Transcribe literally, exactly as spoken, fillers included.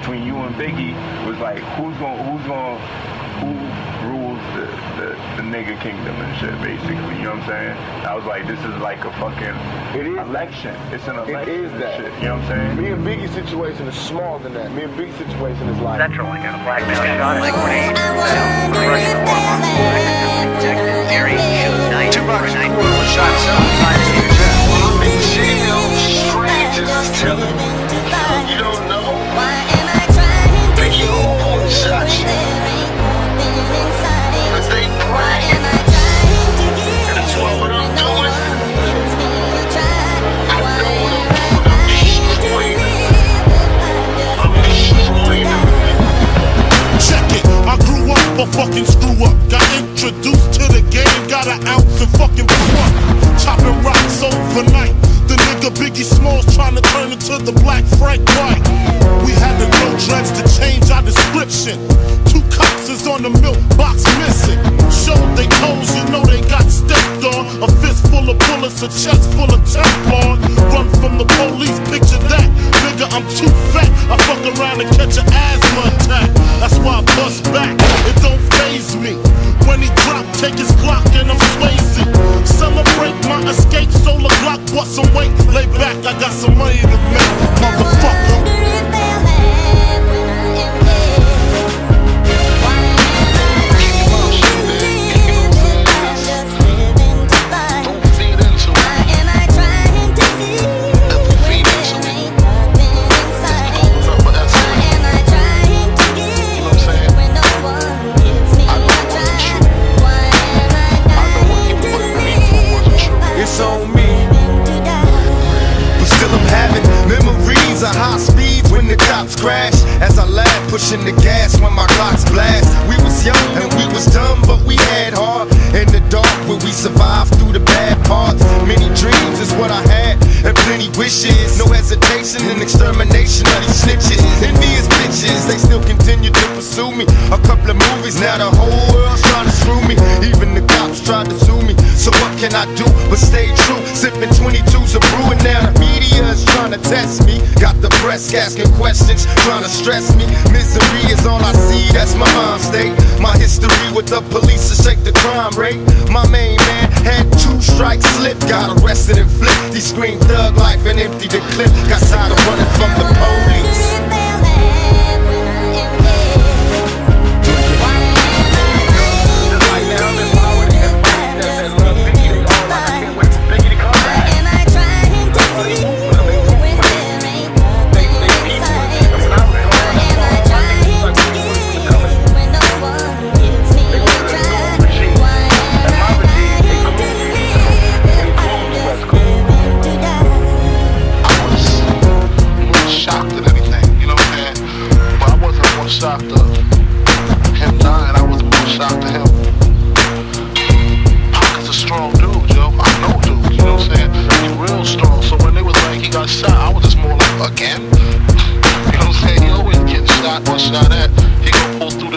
between you and Biggie was like, who's gonna, who's gonna, who rules the, the, the nigga kingdom and shit, basically, you know what I'm saying? I was like, this is like a fucking it is election. It's an election. It is that. Shit, you know what I'm saying? Me and Biggie's situation is smaller than that. Me and Biggie's situation is like... Central, like a black man shot like grenade, Russian hormone, detective, Mary, shoot, night, Two bucks, night, quarter shots up. I'm in jail, strangers telling me you don't know. Biggie almost shot you. But they bragging. And that's what I'm doing. I know what I'm doing. I'm destroying them. I'm destroying them. Check it, I grew up a fucking screw up. Got introduced to the game, got an ounce and fucking blew up. Chopping rocks overnight. The nigga Biggie Smalls trying to turn into the black Frank White. We had to grow dreads to change our description. Two cops is on the milk box missing. Showed they toes, you know they got stepped on. A fist full of bullets, a chest full of Teflon. Run from the police, picture that. Nigga, I'm too fat. I fuck around and catch an asthma attack. That's why I bust back. It don't faze me. When he drop, take his Glock and I'm Swayze. Celebrate my escape, solar Glock, bust some weight. Lay back, I got some money to make, motherfucker. It's on me. But still I'm having memories of high speeds when the cops crash. As I laugh, pushing the gas when my clocks blast. We was young and we was dumb, but we had heart. In the dark where we survived through the bad parts. Many dreams is what I had, and plenty wishes. No hesitation and extermination of these snitches. Envious bitches, they still continue to pursue me. A couple of movies, now the whole world's trying to screw me. Even the cops tried to sue me. So what can I do but stay true? Sipping twenty-twos of brewing, now the media is trying to test me. Got the press asking questions, trying to stress me. Misery is all I see, that's my mind state. My history with the police to shake the crime rate. My main man had two strikes slip, got arrested and flipped. He screamed thug life and emptied the clip. Got tired of running from the police. Shocked of him dying, I was more shocked to him. Pac's a strong dude, yo. I know dude, you know what I'm saying? He's real strong. So when they was like he got shot, I was just more like, again? You know what I'm saying? He always getting shot, one shot at. He gonna pull through